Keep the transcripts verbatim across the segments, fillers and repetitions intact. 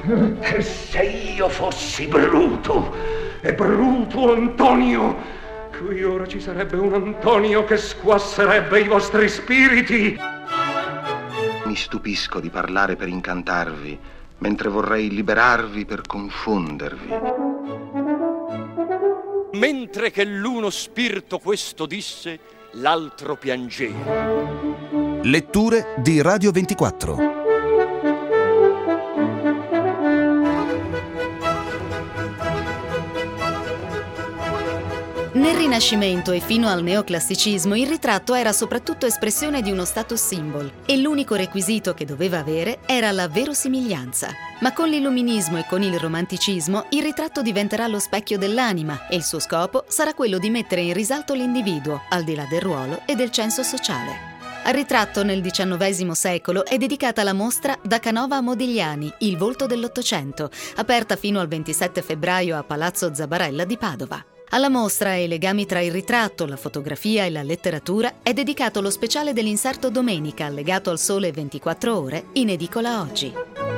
E se io fossi Bruto, e Bruto Antonio, qui ora ci sarebbe un Antonio che squasserebbe i vostri spiriti. Mi stupisco di parlare per incantarvi, mentre vorrei liberarvi per confondervi. Mentre che l'uno spirito questo disse, l'altro piangeva. Letture di Radio ventiquattro. Nel Rinascimento e fino al neoclassicismo il ritratto era soprattutto espressione di uno status symbol e l'unico requisito che doveva avere era la verosimiglianza. Ma con l'illuminismo e con il romanticismo il ritratto diventerà lo specchio dell'anima e il suo scopo sarà quello di mettere in risalto l'individuo, al di là del ruolo e del censo sociale. Al ritratto nel diciannovesimo secolo è dedicata la mostra Da Canova a Modigliani, il volto dell'Ottocento, aperta fino al ventisette febbraio a Palazzo Zabarella di Padova. Alla mostra e ai legami tra il ritratto, la fotografia e la letteratura è dedicato lo speciale dell'inserto Domenica, allegato al Sole ventiquattro Ore, in edicola oggi.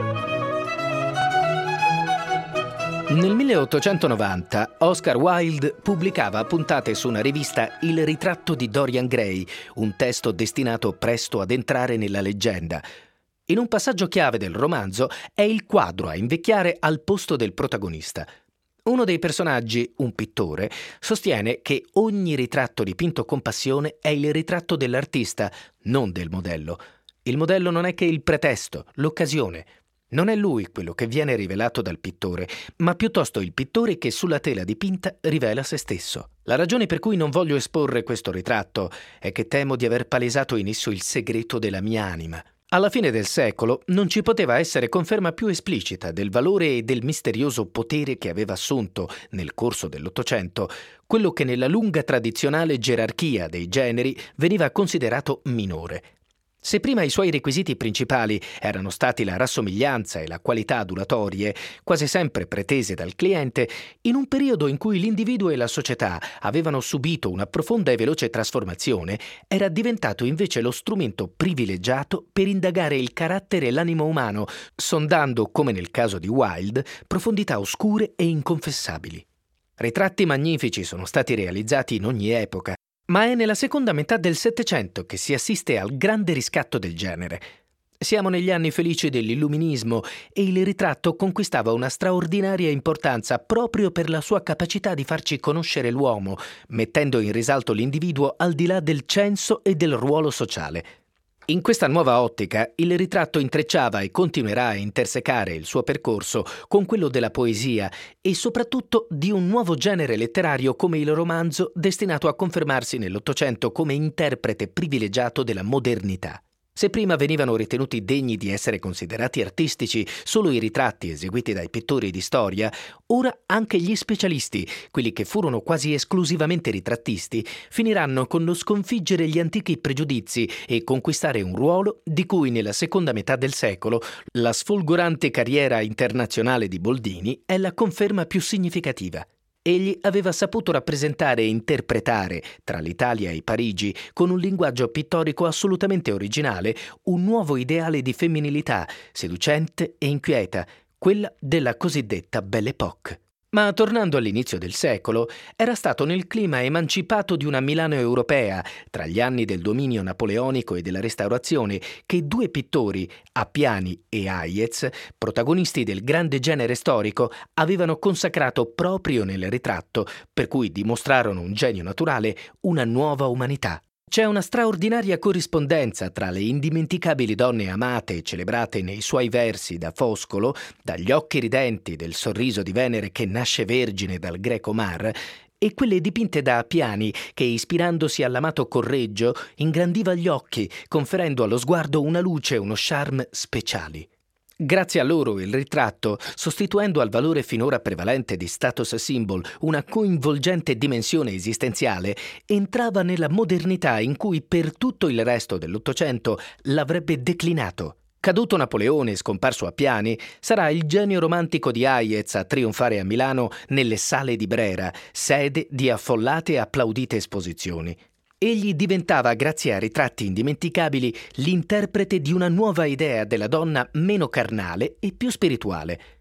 Nel milleottocentonovanta Oscar Wilde pubblicava a puntate su una rivista Il ritratto di Dorian Gray, un testo destinato presto ad entrare nella leggenda. In un passaggio chiave del romanzo è il quadro a invecchiare al posto del protagonista. Uno dei personaggi, un pittore, sostiene che ogni ritratto dipinto con passione è il ritratto dell'artista, non del modello. Il modello non è che il pretesto, l'occasione. Non è lui quello che viene rivelato dal pittore, ma piuttosto il pittore che sulla tela dipinta rivela se stesso. La ragione per cui non voglio esporre questo ritratto è che temo di aver palesato in esso il segreto della mia anima. Alla fine del secolo non ci poteva essere conferma più esplicita del valore e del misterioso potere che aveva assunto, nel corso dell'Ottocento, quello che nella lunga tradizionale gerarchia dei generi veniva considerato minore. Se prima i suoi requisiti principali erano stati la rassomiglianza e la qualità adulatorie, quasi sempre pretese dal cliente, in un periodo in cui l'individuo e la società avevano subito una profonda e veloce trasformazione, era diventato invece lo strumento privilegiato per indagare il carattere e l'animo umano, sondando, come nel caso di Wilde, profondità oscure e inconfessabili. Ritratti magnifici sono stati realizzati in ogni epoca, ma è nella seconda metà del Settecento che si assiste al grande riscatto del genere. Siamo negli anni felici dell'illuminismo e il ritratto conquistava una straordinaria importanza proprio per la sua capacità di farci conoscere l'uomo, mettendo in risalto l'individuo al di là del censo e del ruolo sociale. In questa nuova ottica, il ritratto intrecciava e continuerà a intersecare il suo percorso con quello della poesia e soprattutto di un nuovo genere letterario come il romanzo, destinato a confermarsi nell'Ottocento come interprete privilegiato della modernità. Se prima venivano ritenuti degni di essere considerati artistici solo i ritratti eseguiti dai pittori di storia, ora anche gli specialisti, quelli che furono quasi esclusivamente ritrattisti, finiranno con lo sconfiggere gli antichi pregiudizi e conquistare un ruolo di cui nella seconda metà del secolo la sfolgorante carriera internazionale di Boldini è la conferma più significativa. Egli aveva saputo rappresentare e interpretare, tra l'Italia e Parigi, con un linguaggio pittorico assolutamente originale, un nuovo ideale di femminilità, seducente e inquieta, quella della cosiddetta Belle Époque. Ma tornando all'inizio del secolo, era stato nel clima emancipato di una Milano europea, tra gli anni del dominio napoleonico e della Restaurazione, che due pittori, Appiani e Hayez, protagonisti del grande genere storico, avevano consacrato proprio nel ritratto, per cui dimostrarono un genio naturale, una nuova umanità. C'è una straordinaria corrispondenza tra le indimenticabili donne amate e celebrate nei suoi versi da Foscolo, dagli occhi ridenti del sorriso di Venere che nasce vergine dal greco mar, e quelle dipinte da Appiani che, ispirandosi all'amato Correggio, ingrandiva gli occhi, conferendo allo sguardo una luce e uno charme speciali. Grazie a loro il ritratto, sostituendo al valore finora prevalente di status symbol una coinvolgente dimensione esistenziale, entrava nella modernità in cui per tutto il resto dell'Ottocento l'avrebbe declinato. Caduto Napoleone e scomparso Appiani, sarà il genio romantico di Hayez a trionfare a Milano nelle sale di Brera, sede di affollate e applaudite esposizioni. Egli diventava, grazie a ritratti indimenticabili, l'interprete di una nuova idea della donna meno carnale e più spirituale.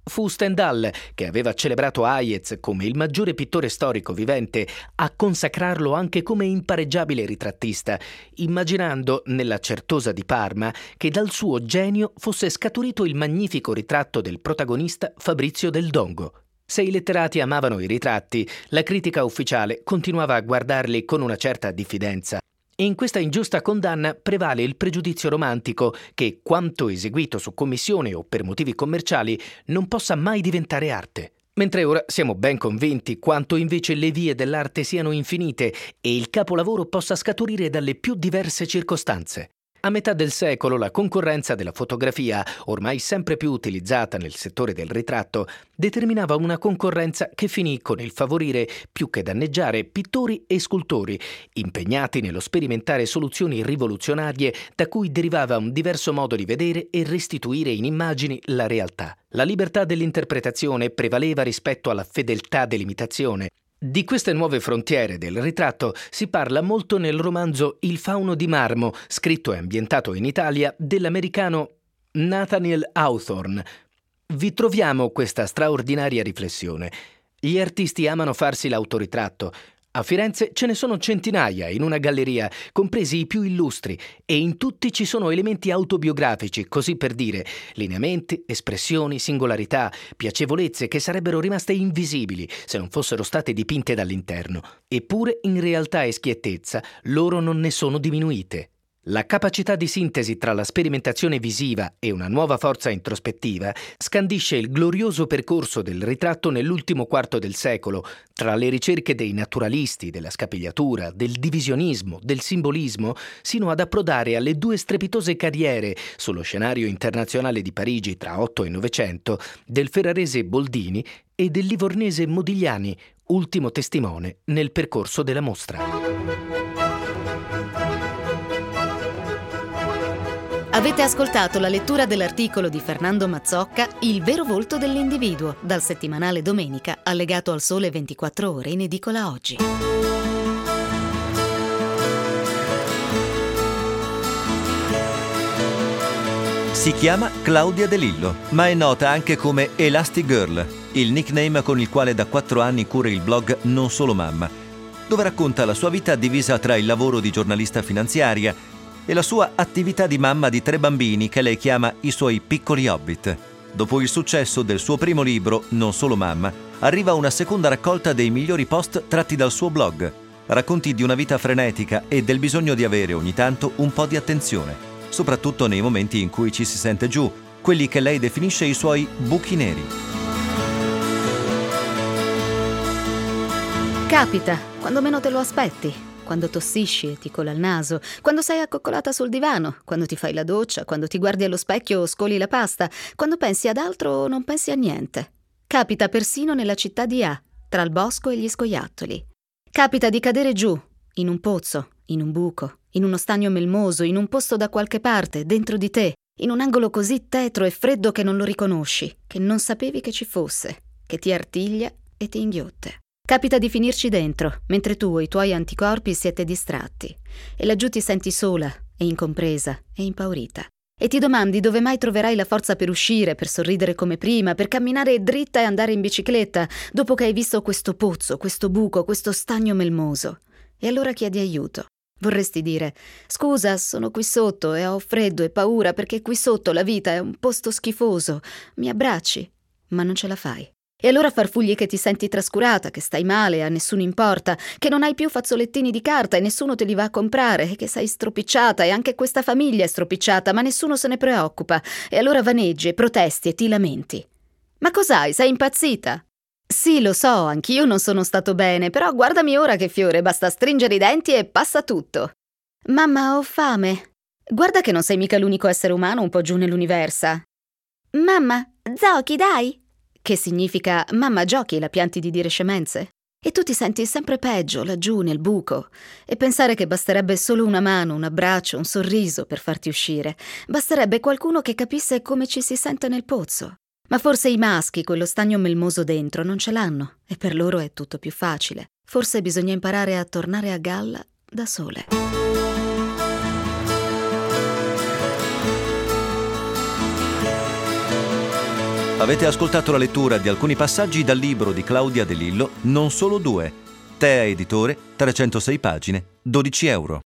Fu Stendhal, che aveva celebrato Hayez come il maggiore pittore storico vivente, a consacrarlo anche come impareggiabile ritrattista, immaginando nella Certosa di Parma che dal suo genio fosse scaturito il magnifico ritratto del protagonista Fabrizio del Dongo. Se i letterati amavano i ritratti, la critica ufficiale continuava a guardarli con una certa diffidenza. In questa ingiusta condanna prevale il pregiudizio romantico che quanto eseguito su commissione o per motivi commerciali non possa mai diventare arte. Mentre ora siamo ben convinti quanto invece le vie dell'arte siano infinite e il capolavoro possa scaturire dalle più diverse circostanze. A metà del secolo la concorrenza della fotografia, ormai sempre più utilizzata nel settore del ritratto, determinava una concorrenza che finì con il favorire, più che danneggiare, pittori e scultori, impegnati nello sperimentare soluzioni rivoluzionarie da cui derivava un diverso modo di vedere e restituire in immagini la realtà. La libertà dell'interpretazione prevaleva rispetto alla fedeltà dell'imitazione. Di queste nuove frontiere del ritratto si parla molto nel romanzo Il fauno di marmo, scritto e ambientato in Italia, dell'americano Nathaniel Hawthorne. Vi troviamo questa straordinaria riflessione. Gli artisti amano farsi l'autoritratto. A Firenze ce ne sono centinaia in una galleria, compresi i più illustri, e in tutti ci sono elementi autobiografici, così per dire, lineamenti, espressioni, singolarità, piacevolezze che sarebbero rimaste invisibili se non fossero state dipinte dall'interno. Eppure, in realtà e schiettezza, loro non ne sono diminuite. La capacità di sintesi tra la sperimentazione visiva e una nuova forza introspettiva scandisce il glorioso percorso del ritratto nell'ultimo quarto del secolo, tra le ricerche dei naturalisti, della scapigliatura, del divisionismo, del simbolismo, sino ad approdare alle due strepitose carriere sullo scenario internazionale di Parigi tra otto e novecento del ferrarese Boldini e del livornese Modigliani, ultimo testimone nel percorso della mostra. Avete ascoltato la lettura dell'articolo di Fernando Mazzocca Il vero volto dell'individuo, dal settimanale Domenica, allegato al Sole ventiquattro Ore in edicola oggi. Si chiama Claudia De Lillo, ma è nota anche come Elastic Girl, il nickname con il quale da quattro anni cura il blog Non Solo Mamma, dove racconta la sua vita divisa tra il lavoro di giornalista finanziaria e la sua attività di mamma di tre bambini che lei chiama i suoi piccoli hobbit. Dopo il successo del suo primo libro, Non Solo Mamma, arriva una seconda raccolta dei migliori post tratti dal suo blog, racconti di una vita frenetica e del bisogno di avere ogni tanto un po' di attenzione, soprattutto nei momenti in cui ci si sente giù, quelli che lei definisce i suoi buchi neri. Capita, quando meno te lo aspetti. Quando tossisci e ti cola il naso, quando sei accoccolata sul divano, quando ti fai la doccia, quando ti guardi allo specchio o scoli la pasta, quando pensi ad altro o non pensi a niente. Capita persino nella città di A, tra il bosco e gli scoiattoli. Capita di cadere giù, in un pozzo, in un buco, in uno stagno melmoso, in un posto da qualche parte, dentro di te, in un angolo così tetro e freddo che non lo riconosci, che non sapevi che ci fosse, che ti artiglia e ti inghiotte. Capita di finirci dentro, mentre tu e i tuoi anticorpi siete distratti, e laggiù ti senti sola e incompresa e impaurita. E ti domandi dove mai troverai la forza per uscire, per sorridere come prima, per camminare dritta e andare in bicicletta, dopo che hai visto questo pozzo, questo buco, questo stagno melmoso. E allora chiedi aiuto. Vorresti dire: scusa, sono qui sotto e ho freddo e paura perché qui sotto la vita è un posto schifoso. Mi abbracci? Ma non ce la fai. E allora farfugli che ti senti trascurata, che stai male, a nessuno importa, che non hai più fazzolettini di carta e nessuno te li va a comprare, e che sei stropicciata e anche questa famiglia è stropicciata, ma nessuno se ne preoccupa. E allora vaneggi e protesti e ti lamenti. Ma cos'hai? Sei impazzita? Sì, lo so, anch'io non sono stato bene, però guardami ora che fiore, basta stringere i denti e passa tutto. Mamma, ho fame. Guarda che non sei mica l'unico essere umano un po' giù nell'universo. Mamma, giochi, dai! Che significa mamma giochi, la pianti di dire scemenze? E tu ti senti sempre peggio laggiù nel buco e pensare che basterebbe solo una mano, un abbraccio, un sorriso per farti uscire. Basterebbe qualcuno che capisse come ci si sente nel pozzo. Ma forse i maschi quello stagno melmoso dentro non ce l'hanno e per loro è tutto più facile. Forse bisogna imparare a tornare a galla da sole. Avete ascoltato la lettura di alcuni passaggi dal libro di Claudia De Lillo, Non solo due. Tea Editore, trecentosei pagine, dodici euro.